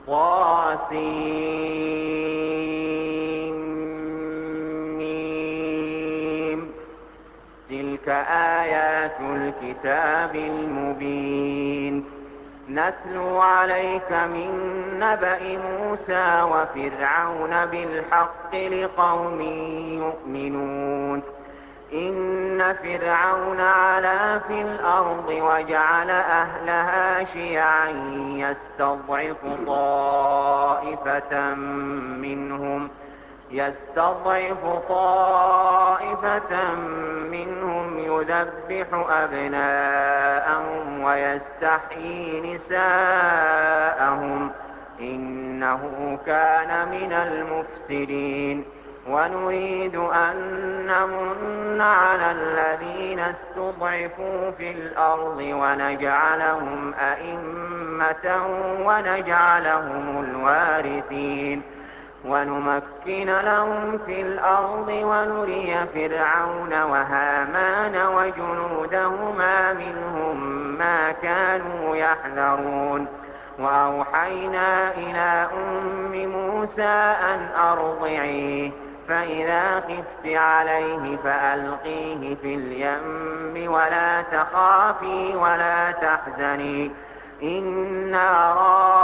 طاسيم. تلك آيات الكتاب المبين. نتلو عليك من نبأ موسى وفرعون بالحق لقوم يؤمنون. إن فرعون علا في الأرض وجعل أهلها شيعا يستضعف طائفة منهم يذبح أبناءهم ويستحيي نساءهم إنه كان من المفسدين. ونريد أن نمن على الذين استضعفوا في الأرض ونجعلهم أئمة ونجعلهم الوارثين ونمكن لهم في الأرض ونري فرعون وهامان وجنودهما منهم ما كانوا يحذرون. وأوحينا إلى أم موسى أن أرضعيه فإذا خفت عليه فألقيه في اليم ولا تخافي ولا تحزني إنا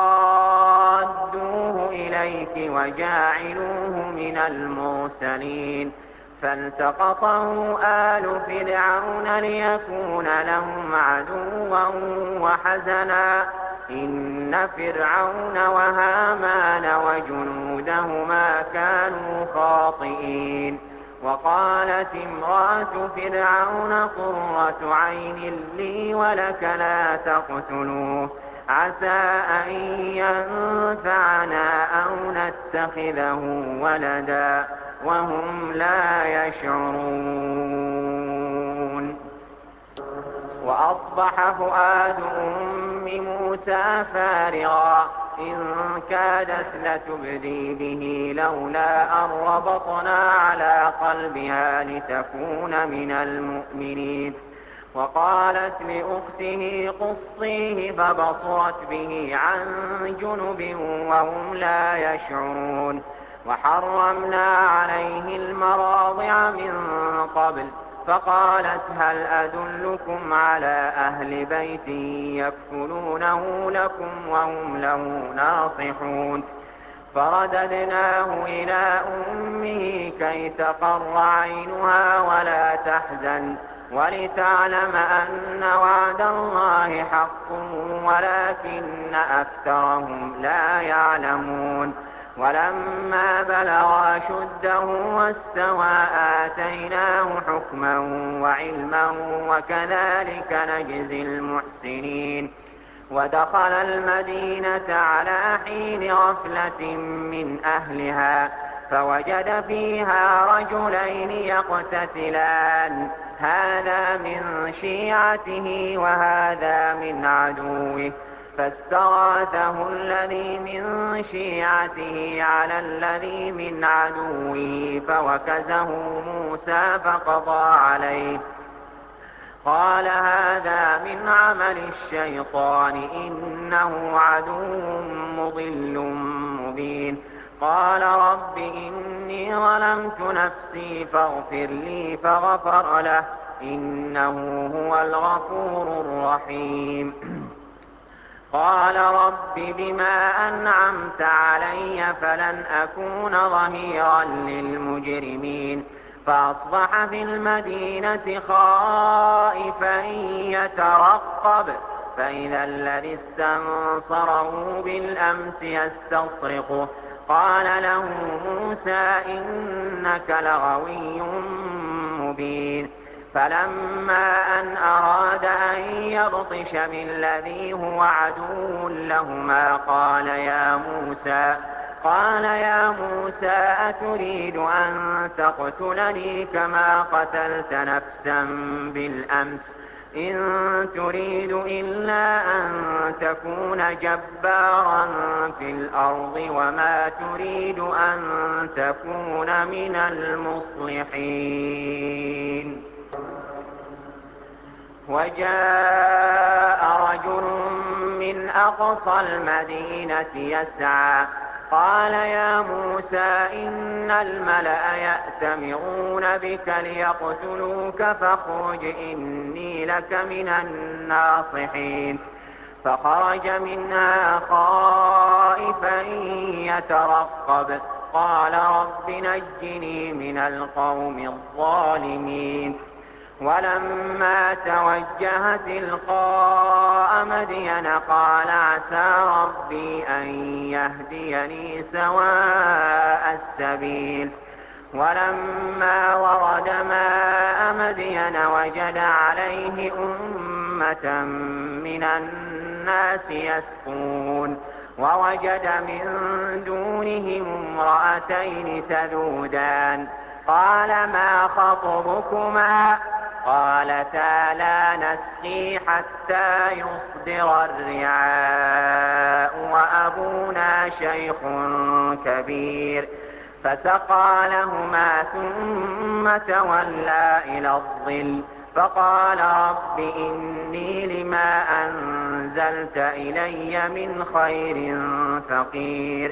رادوه إليك وجاعلوه من المرسلين. فالتقطه آل فرعون ليكون لهم عدوا وحزنا إن فرعون وهامان وجنودهما كانوا خاطئين. وقالت امرأة فرعون قرة عين لي ولك لا تقتلوه عسى أن ينفعنا أو نتخذه ولدا وهم لا يشعرون. وأصبح فؤاد أم موسى فارغا إن كادت لتبدي به لولا أن ربطنا على قلبها لتكون من المؤمنين. وقالت لأخته قصيه فبصرت به عن جنب وهم لا يشعرون. وحرمنا عليه المراضع من قبل فقالت هل أدلكم على أهل بيت يكفلونه لكم وهم له ناصحون. فرددناه إلى أمه كي تقر عينها ولا تحزن ولتعلم أن وعد الله حق ولكن أكثرهم لا يعلمون. ولما بلغ أشده واستوى آتيناه حكما وعلما وكذلك نجزي المحسنين. ودخل المدينة على حين غفلة من أهلها فوجد فيها رجلين يقتتلان هذا من شيعته وهذا من عدوه فاستغاثه الذي من شيعته على الذي من عدوه فوكزه موسى فقضى عليه قال هذا من عمل الشيطان إنه عدو مضل مبين. قال رب إني ظلمت نفسي فاغفر لي فغفر له إنه هو الغفور الرحيم. قال رب بما أنعمت علي فلن أكون ظهيرا للمجرمين. فأصبح في المدينة خائفا يترقب فإذا الذي استنصره بالأمس يستصرخه قال له موسى إنك لغوي مبين. فلما أن أراد أن يبطش بالذي هو عدو لهما قال يا موسى أتريد أن تقتلني كما قتلت نفسا بالأمس إن تريد إلا أن تكون جبارا في الأرض وما تريد أن تكون من المصلحين. وجاء رجل من من أقصى المدينة يسعى قال يا موسى إن الملأ يأتمرون بك ليقتلوك فاخرج إني لك من الناصحين فخرج منها خائفا يترقب قال رب نجني من القوم الظالمين ولما توجه تلقاء مدين قال عسى ربي أن يهديني سواء السبيل ولما ورد ماء مدين وجد عليه أمة من الناس يسقون ووجد من دونهم امرأتين تذودان قال ما خطبكما قالتا لا نسقي حتى يصدر الرعاء وأبونا شيخ كبير فسقى لهما ثم تولى إلى الظل فقال رب إني لما أنزلت إلي من خير فقير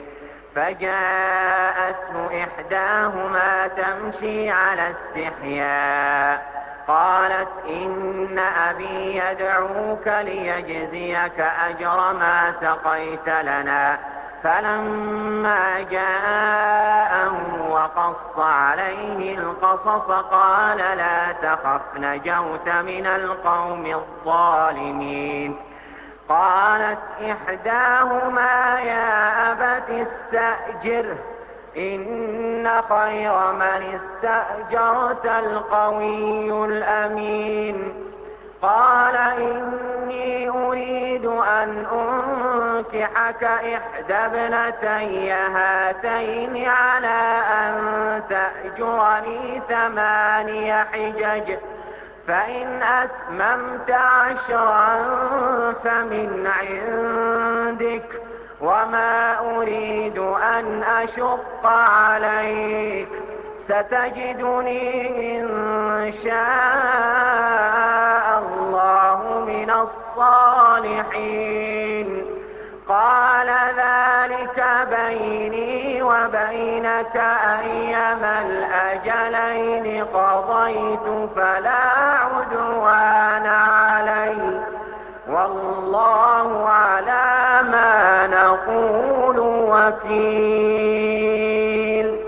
فجاءته إحداهما تمشي على استحياء قالت إن أبي يدعوك ليجزيك أجر ما سقيت لنا فلما جاءه وقص عليه القصص قال لا تخف نجوت من القوم الظالمين قالت إحداهما يا أبت استأجره إن خير من استأجرت القوي الأمين قال إني أريد أن أنكحك إحدى ابنتي هاتين على أن تأجرني 8 حجج فإن أتممت 10 فمن عندك وما أريد أن أشق عليك ستجدني إن شاء الله من الصالحين قال ذلك بيني وبينك أيما الأجلين قضيت فلا عدوان علي والله على ما نقول وكيل.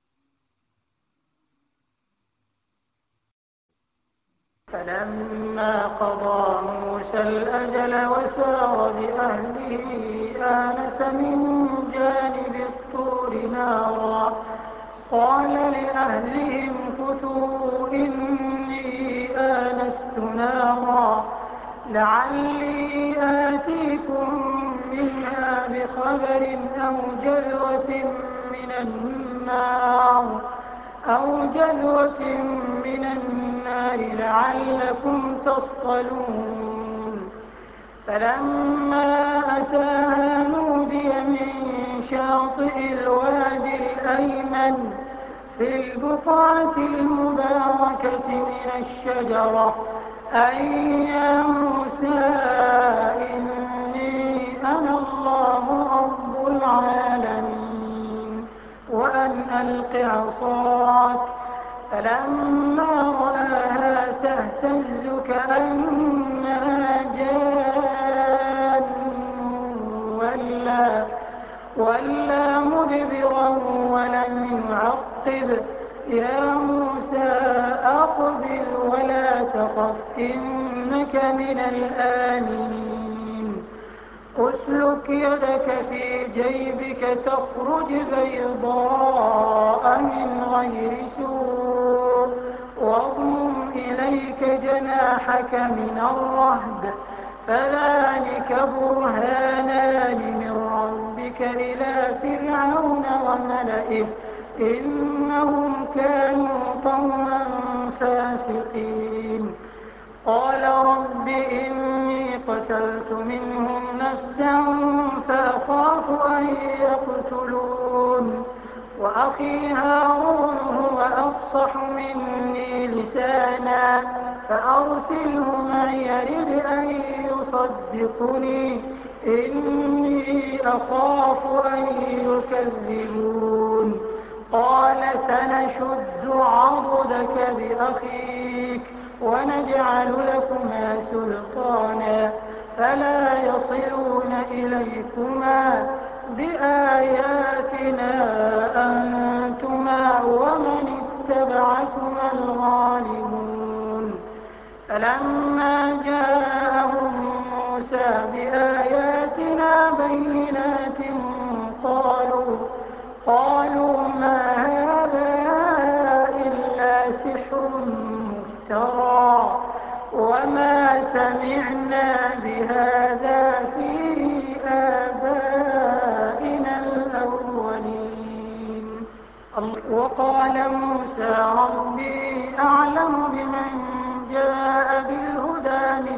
فلما قضى موسى الأجل وسار بأهله آنس من جانب الطور نارا قال لأهلهم كثوا إني آنست نارا لعلي آتيكم منها بخبر أو جذوة من النار لعلكم تصطلون فلما أتاها نودي من شاطئ الوادي الأيمن في البقعة المباركة من الشجرة أي يا موسى إني أنا الله رب العالمين وأن ألق عصاك فلما رآها تهتز كأنها جان ولا مدبرا ولم يعقب يا موسى أقبل ولا تخف إنك من الآمنين أسلك يدك في جيبك تخرج بيضاء من غير سوء واضمم إليك جناحك من الرهب فذلك برهانان من ربك إلى فرعون وملئه إنهم كانوا قوما فاسقين قال رب إني قتلت منهم نفسا فأخاف أن يقتلون وأخي هارون هو أفصح مني لسانا فأرسله معي يرد أن يصدقني إني أخاف أن يكذبون. قال سنشد عضدك بأخيك ونجعل لكما سلطانا فلا يصلون إليكما بآياتنا أنتما ومن اتبعكما الغالبون. فلما جاءهم موسى بآياتنا بينات قالوا ما هذا إلا سحر مفترى وما سمعنا بهذا في آبائنا الأولين. وقال موسى ربي أعلم بمن جاء بالهدى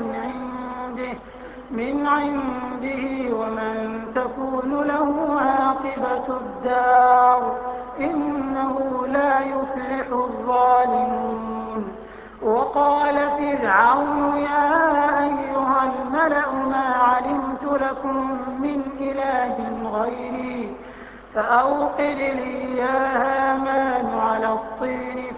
من عنده ومن تكون له عاقبة الدار إنه لا يفلح الظالمون. وقال فرعون يا أيها الملأ ما علمت لكم من إله غيري فأوقد لي يا هامان على الطين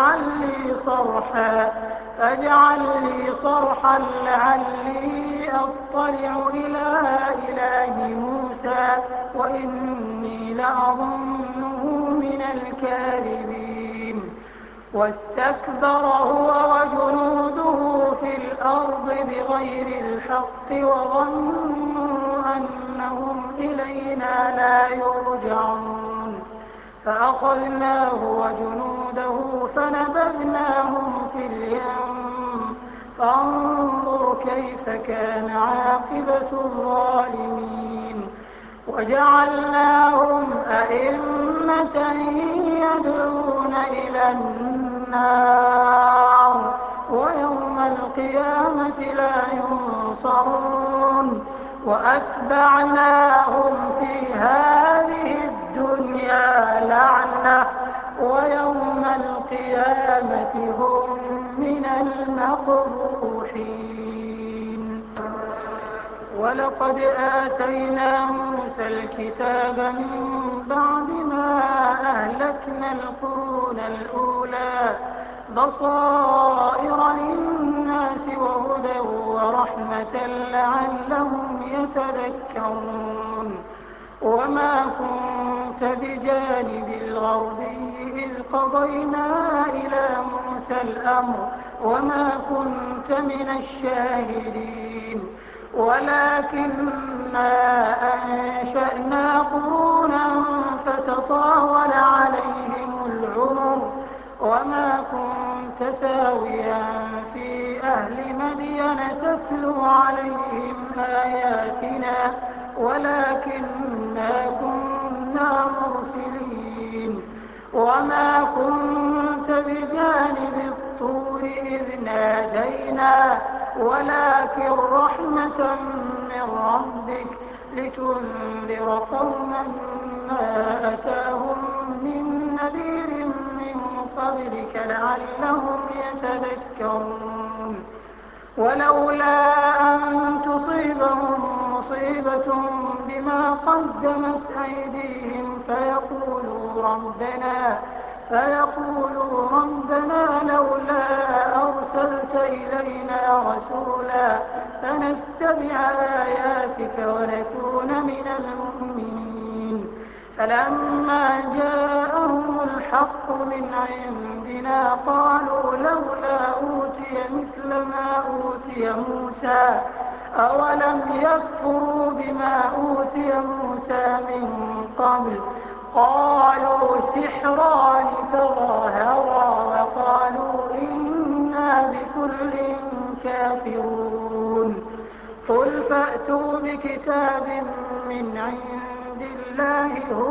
فاجعل لي صرحا لعلي أطلع إلى إله موسى وإني لأظنه من الكاذبين. واستكبر هو وجنوده في الأرض بغير الحق وظنوا أنهم إلينا لا يرجعون. فأخذناه وجنوده فنبذناهم في اليم فانظر كيف كان عاقبة الظالمين. وجعلناهم أئمة يدعون إلى النار ويوم القيامة لا ينصرون. وأتبعناهم في هذه الدنيا لعنة ويوم القيامة هم من المقبوحين. ولقد آتينا موسى الكتاب من بعد ما أهلكنا القرون الأولى بصائر للناس وهدى ورحمة لعلهم يتذكرون. وما كنت بجانب الغربي إذ قضينا إلى موسى الأمر وما كنت من الشاهدين ولكننا أنشأنا قرونا فتطاول عليهم العمر وما كنت ثاويا في أهل مدين تتلو عليهم آياتنا ولكننا كنا مرسلين. وما كنت بجانب الطور إذ نادينا ولكن رحمة من ربك لتنذر قوما ما أتاهم من نذير من قبلك لعلهم يتذكرون. ولولا أن تصيبهم مصيبة بما قدمت أيديهم فيقولوا ربنا لولا أرسلت إلينا رسولا فنتبع آياتك ونكون من المؤمنين. فلما جاءهم الحق من عندنا قالوا لولا أوتي مثل ما أوتي موسى أولم يكفروا بما أوتي موسى من قبل قالوا سحران تظاهرا وقالوا إنا بكل كافرون. قل فأتوا بكتاب من عند الله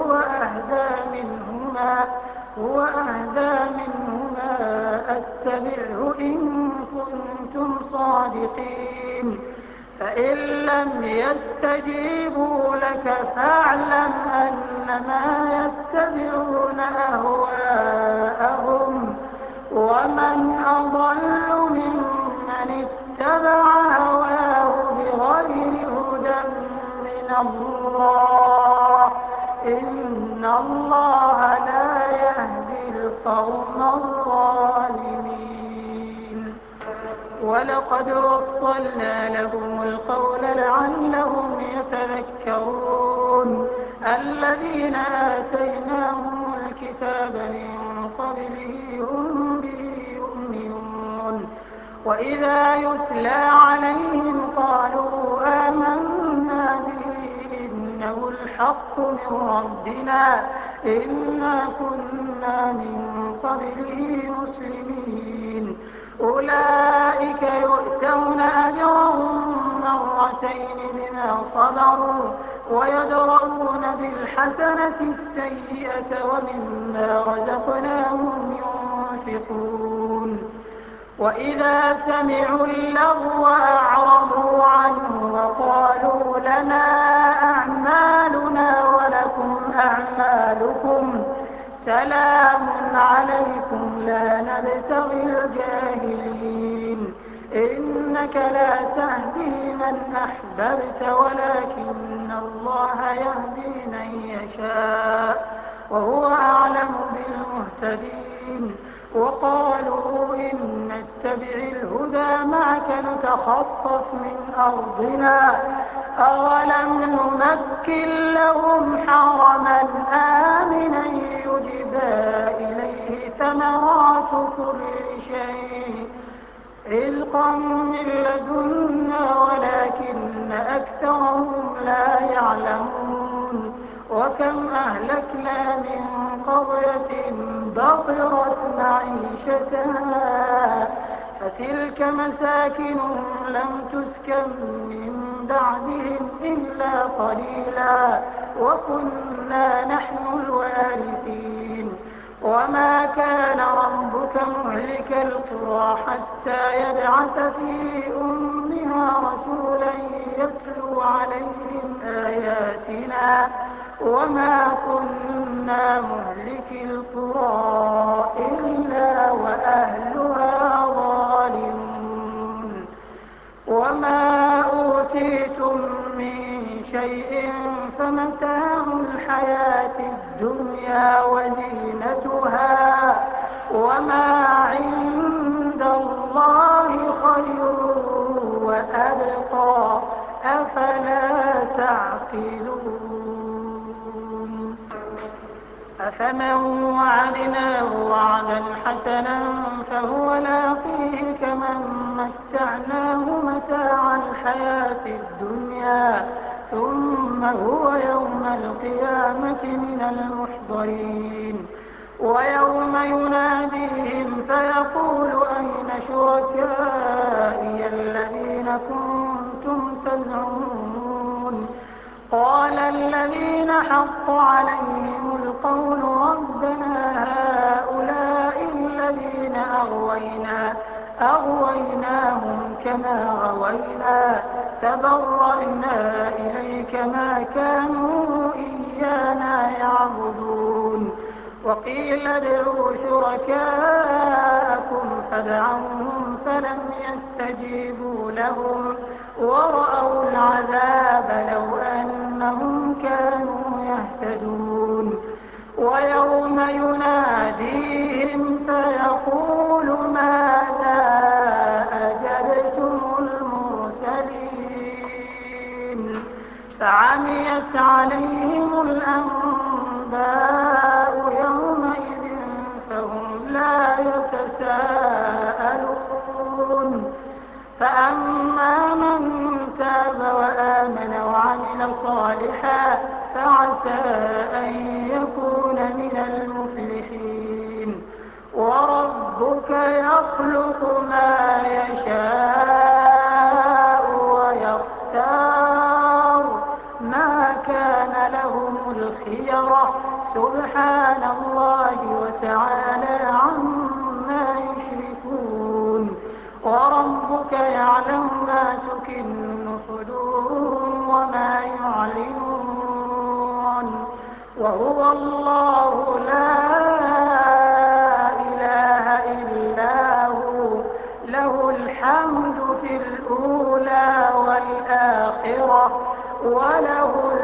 هو أهدى منهما أتبعه إن كنتم صادقين. فإن لم يستجيبوا لك فاعلم أنما يتبعون أهواءهم ومن أضل ممن اتبع هواه بغير هدى إن الله لا يهدي القوم الظالمين. ولقد وصلنا لهم القول لعلهم يتذكرون. الذين آتيناهم الكتاب من قبله هم به يؤمنون. وإذا يتلى عليهم قالوا آمنا به إنه الحق من ربنا إنا كنا من قبله مسلمين. أولئك يؤتون أجرهم مرتين بما صبروا ويدرؤون بالحسنة السيئة ومما رزقناهم ينفقون. وإذا سمعوا اللغو أعرضوا عنه وقالوا لنا أعمالنا ولكم أعمالكم سلام عليكم لا نبتغي الجاهلين. إنك لا تهدي من أحببت ولكن الله يهدي من يشاء وهو أعلم بالمهتدين. وقالوا إن نتبع الهدى معك نتخطف من أرضنا أولم نمكن لهم حرما آمنا يجبى إليه ثمرات كل شيء رزقا من لدنا ولكن أكثرهم لا يعلمون. وكم أهلكنا من قرية بطرت معيشتها فتلك مساكنهم لم تسكن من بعدهم إلا قليلا وكنا نحن الوارثين. وما كان ربك مهلك القرى حتى يبعث في أمها رسولا يتلو عليهم آياتنا وما كنا مهلك القرى إلا وأهلها ظالمون. وما أوتيتم من شيء فمتاع الحياة الدنيا وزينتها وما عند الله خير وأبقى أفلا تعقلون. أفمن وعدناه وعدا حسنا فهو لاقيه كمن متعناه متاع الحياة الدنيا ثم هو يوم القيامة من المحضرين. ويوم يناديهم فيقول أين شركائي الذين كنتم تزعمون قال الذين حق عليهم القول ربنا هؤلاء الذين أغويناهم كما غوينا تبرأنا إليك ما كانوا إيانا يعبدون. وقيل ادعوا شركاءكم فدعوهم فلم يستجيبوا لهم ورأوا العذاب لو أنهم كانوا يهتدون. ويوم يناديهم فيقول ماذا أجبتم المرسلين فعميت عليهم الأنباء يومئذ فهم لا يتساءلون. فأما من تاب وآمن وعمل صالحا فعسى أن يكون من المفلحين. وربك يخلق ما يشاء ويختار ما كان لهم الخيرة سبحان الله وتعالى عما يشركون. وربك يعلم ما تكن صدورهم وما يعلنون وهو الله لا إله إلا هو له الحمد في الأولى والآخرة وله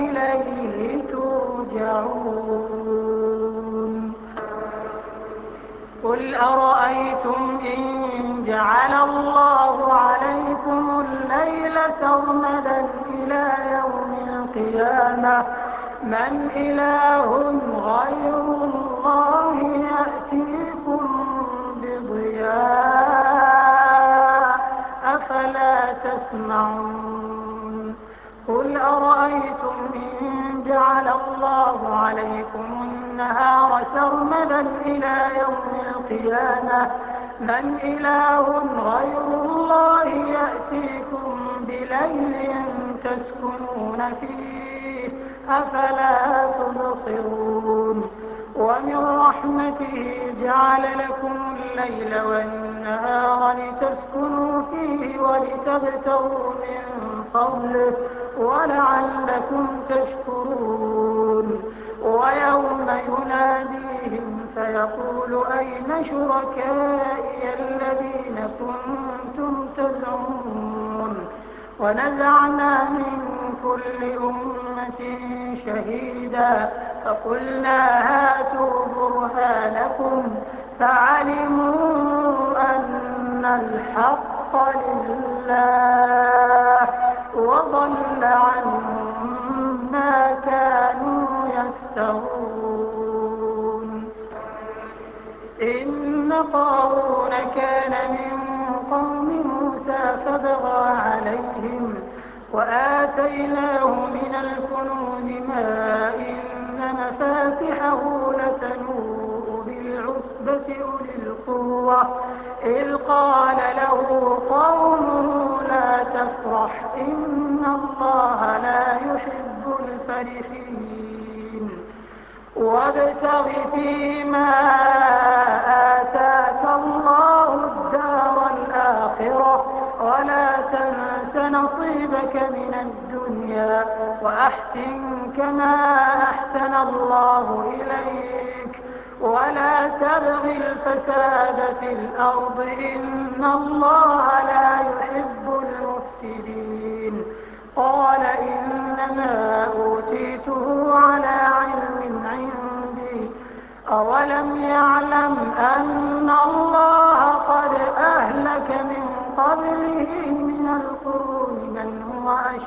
وإليه ترجعون. قل أرأيتم إن جعل الله عليكم الليل سرمدا إلى يوم القيامة من إله غير الله يأتيكم بضياء أفلا تسمعون. قل أرأيتم إن جعل الله عليكم النهار سرمدا إلى يوم القيامة من إله غير الله يأتيكم بليل تسكنون فيه أفلا تبصرون. ومن رحمته جعل لكم الليل والنهار لتسكنوا فيه ولتبتغوا من فضله ولعلكم تشكرون. ويوم يناديهم فيقول أين شركائي الذين كنتم تزعمون ونزعنا من كل أمة شهيدا فقلنا هاتوا برهانكم فعلموا أن الحق لله وضل عنهم ما كانوا يفترون. إن قارون كان من قوم موسى فبغى عليهم وآتيناه من الكنوز ما إن مفاتحه لتنوء بالعصبة أولي القوة إذ قال له قومه لا تفرح إن الله لا يحب الفرحين. وابتغ فيما آتاك الله الدار الآخرة ولا تنس نصيبك من الدنيا وأحسن كما أحسن الله إليك ولا تبغ الفساد في الأرض إن الله لا يحب المفسدين. قال إنما أوتيته على علم عندي أولم يعلم أن الله قد أهلك من قبله من القرون من هو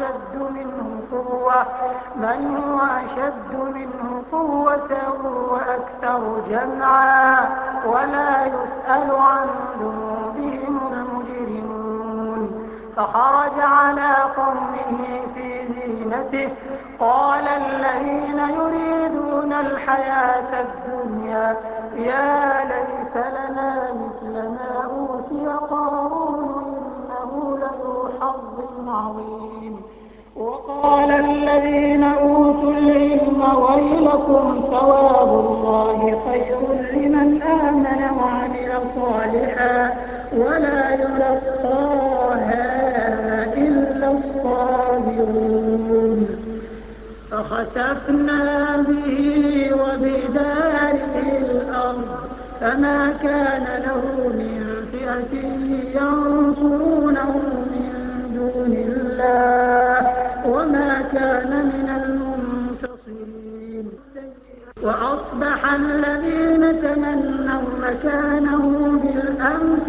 أشد منه قوة وأكثر جمعا ولا يسأل عن ذنوبهم المجرمون. فخرج على قومه في زينته قال الذين يريدون الحياة الدنيا يا ليت لنا مثل ما أوتي قارون إنه لذو حظ عظيم. وقال الذين أوتوا العلم ويلكم ثواب الله خير لمن آمن وعمل صالحا ولا يلقاها إلا الصابرون. فخسفنا به وبداره الأرض فما كان له من فئة ينصرونه من دون الله وما كان من المنتصرين. وأصبح الذين تمنوا مكانه بالأمس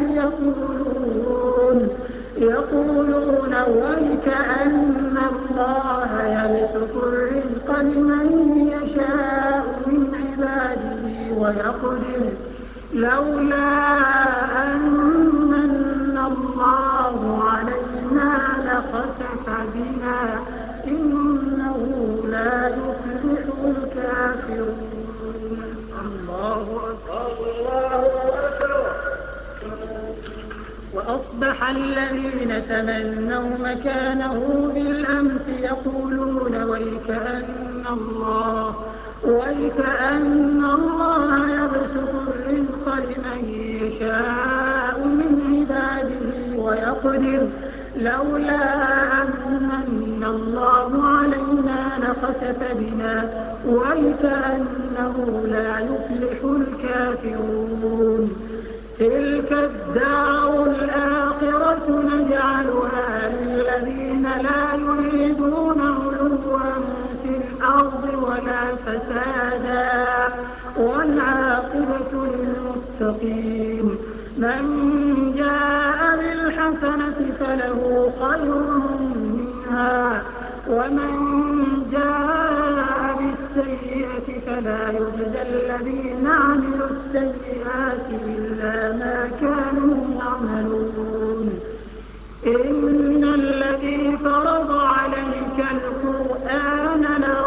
يقولون ويكأن الله يبسط الرزق لمن يشاء من عباده ويقدر لولا أن من الله علينا لخسف بنا إنه لا يفلح الكافرون. الله أكبر. وأصبح الذين تمنوا مكانه بالأمس يقولون ويكأن الله يبسط الرزق لمن يشاء من عباده ويقدر لولا أن من الله علينا لخسف بنا ويكأنه لا يفلح الكافرون. تلك الدار الآخرة نجعلها للذين لا يريدون علوا في الأرض ولا فسادا والعاقبة للمتقين. من جاء بالحسنة فله خير منها ومن جاء بالسيئة فلا يجزى الذين عملوا السيئات إلا ما كانوا يعملون. إن الذي فرض عليك القرآن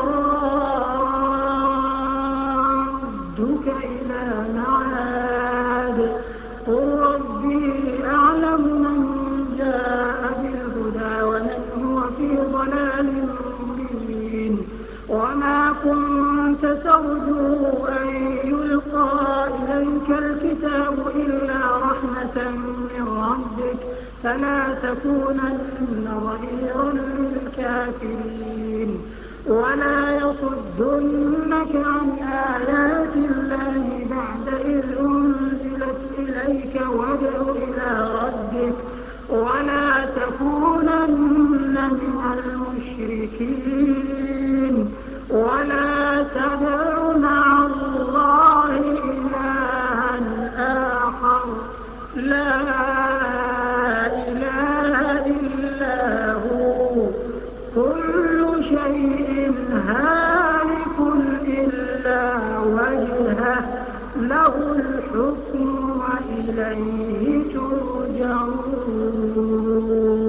لرادك إلى معاد قل ربي أعلم من جاء بالهدى ومن هو في ضلال مبين. وما كنت ترجو أن يلقى إليك الكتاب إلا رحمة من ربك فلا تكونن ظهيرا للكافرين ولا يصدنك عن آيات الله بعد إذ أنزلت إليك وادع إلى ربك ولا تكونن من المشركين ولا تدع مع الله إلها آخر لا إله إلا هو كل شيء هالك إلا وجهه له الحكم وإليه ترجعون.